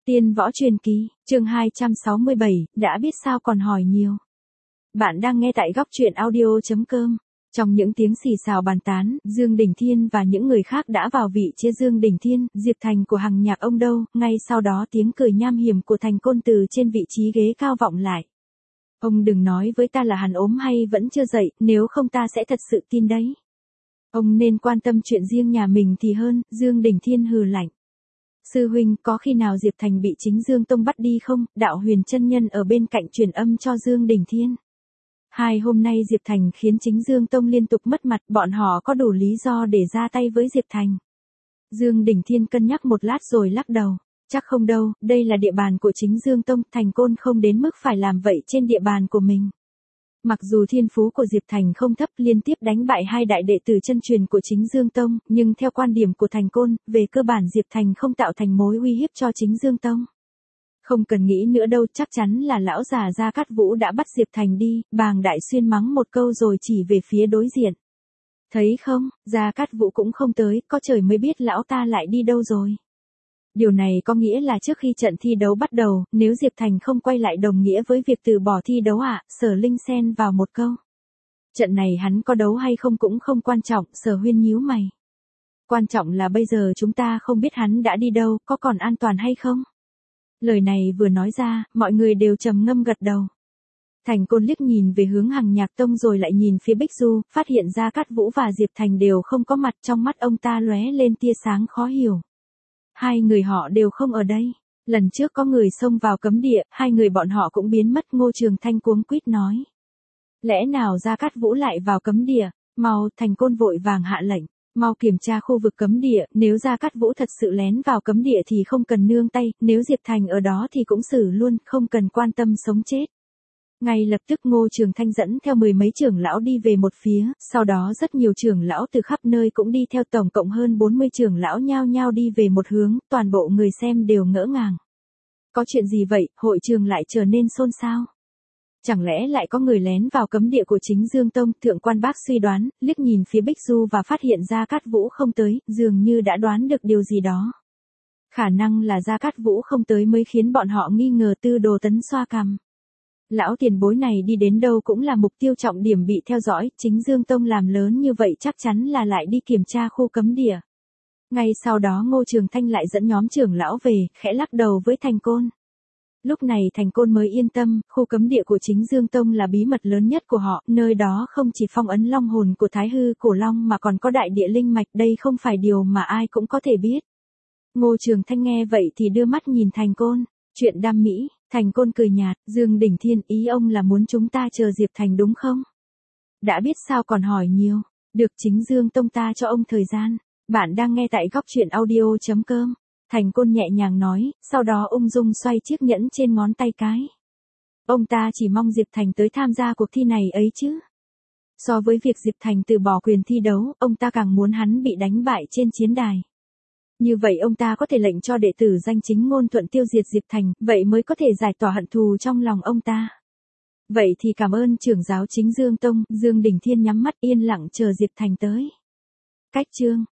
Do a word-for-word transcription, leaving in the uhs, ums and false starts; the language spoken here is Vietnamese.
Tiên võ truyền kỳ, chương hai trăm sáu mươi bảy, đã biết sao còn hỏi nhiều. Bạn đang nghe tại góc truyện audio chấm com. Trong những tiếng xì xào bàn tán, Dương Đình Thiên và những người khác đã vào vị chia Dương Đình Thiên, Diệp Thành của Hằng Nhạc ông đâu, ngay sau đó tiếng cười nham hiểm của Thành Côn từ trên vị trí ghế cao vọng lại. Ông đừng nói với ta là hắn ốm hay vẫn chưa dậy, nếu không ta sẽ thật sự tin đấy. Ông nên quan tâm chuyện riêng nhà mình thì hơn, Dương Đình Thiên hừ lạnh. Sư huynh, có khi nào Diệp Thành bị chính Dương Tông bắt đi không? Đạo Huyền chân nhân ở bên cạnh truyền âm cho Dương Đình Thiên. Hai hôm nay Diệp Thành khiến chính Dương Tông liên tục mất mặt, bọn họ có đủ lý do để ra tay với Diệp Thành. Dương Đình Thiên cân nhắc một lát rồi lắc đầu. Chắc không đâu, đây là địa bàn của chính Dương Tông, Thành Côn không đến mức phải làm vậy trên địa bàn của mình. Mặc dù thiên phú của Diệp Thành không thấp, liên tiếp đánh bại hai đại đệ tử chân truyền của chính Dương Tông, nhưng theo quan điểm của Thành Côn, về cơ bản Diệp Thành không tạo thành mối uy hiếp cho chính Dương Tông. Không cần nghĩ nữa đâu, chắc chắn là lão già Gia Cát Vũ đã bắt Diệp Thành đi, Bàng Đại Xuyên mắng một câu rồi chỉ về phía đối diện. Thấy không, Gia Cát Vũ cũng không tới, có trời mới biết lão ta lại đi đâu rồi. Điều này có nghĩa là trước khi trận thi đấu bắt đầu, nếu Diệp Thành không quay lại đồng nghĩa với việc từ bỏ thi đấu ạ, à? Sở Linh xen vào một câu. Trận này hắn có đấu hay không cũng không quan trọng, Sở Huyên nhíu mày. Quan trọng là bây giờ chúng ta không biết hắn đã đi đâu, có còn an toàn hay không? Lời này vừa nói ra, mọi người đều trầm ngâm gật đầu. Thành Côn liếc nhìn về hướng Hằng Nhạc Tông rồi lại nhìn phía Bích Du, phát hiện ra Cát Vũ và Diệp Thành đều không có mặt, trong mắt ông ta lóe lên tia sáng khó hiểu. Hai người họ đều không ở đây. Lần trước có người xông vào cấm địa, hai người bọn họ cũng biến mất. Ngô Trường Thanh cuống quýt nói. Lẽ nào Gia Cát Vũ lại vào cấm địa? Mau, Thành Côn vội vàng hạ lệnh. Mau kiểm tra khu vực cấm địa, nếu Gia Cát Vũ thật sự lén vào cấm địa thì không cần nương tay, nếu Diệp Thành ở đó thì cũng xử luôn, không cần quan tâm sống chết. Ngay lập tức Ngô Trường Thanh dẫn theo mười mấy trưởng lão đi về một phía, sau đó rất nhiều trưởng lão từ khắp nơi cũng đi theo, tổng cộng hơn bốn mươi trưởng lão nhao nhao đi về một hướng, toàn bộ người xem đều ngỡ ngàng. Có chuyện gì vậy, hội trường lại trở nên xôn xao? Chẳng lẽ lại có người lén vào cấm địa của chính Dương Tông? Thượng quan Bác suy đoán, liếc nhìn phía Bích Du và phát hiện Gia Cát Vũ không tới, dường như đã đoán được điều gì đó. Khả năng là Gia Cát Vũ không tới mới khiến bọn họ nghi ngờ. Tư Đồ Tấn xoa cằm. Lão tiền bối này đi đến đâu cũng là mục tiêu trọng điểm bị theo dõi, chính Dương Tông làm lớn như vậy chắc chắn là lại đi kiểm tra khu cấm địa. Ngay sau đó Ngô Trường Thanh lại dẫn nhóm trưởng lão về, khẽ lắc đầu với Thành Côn. Lúc này Thành Côn mới yên tâm, khu cấm địa của chính Dương Tông là bí mật lớn nhất của họ, nơi đó không chỉ phong ấn long hồn của Thái Hư Cổ Long mà còn có đại địa linh mạch, đây không phải điều mà ai cũng có thể biết. Ngô Trường Thanh nghe vậy thì đưa mắt nhìn Thành Côn. Chuyện đam mỹ. Thành Côn cười nhạt, Dương Đình Thiên, ý ông là muốn chúng ta chờ Diệp Thành đúng không? Đã biết sao còn hỏi nhiều. Được, chính Dương Tông ta cho ông thời gian. Bạn đang nghe tại góc truyện audio chấm com. Thành Côn nhẹ nhàng nói, sau đó ung dung xoay chiếc nhẫn trên ngón tay cái. Ông ta chỉ mong Diệp Thành tới tham gia cuộc thi này ấy chứ. So với việc Diệp Thành từ bỏ quyền thi đấu, ông ta càng muốn hắn bị đánh bại trên chiến đài. Như vậy ông ta có thể lệnh cho đệ tử danh chính ngôn thuận tiêu diệt Diệp Thành, vậy mới có thể giải tỏa hận thù trong lòng ông ta. Vậy thì cảm ơn trưởng giáo chính Dương Tông. Dương Đình Thiên nhắm mắt yên lặng chờ Diệp Thành tới. Cách chương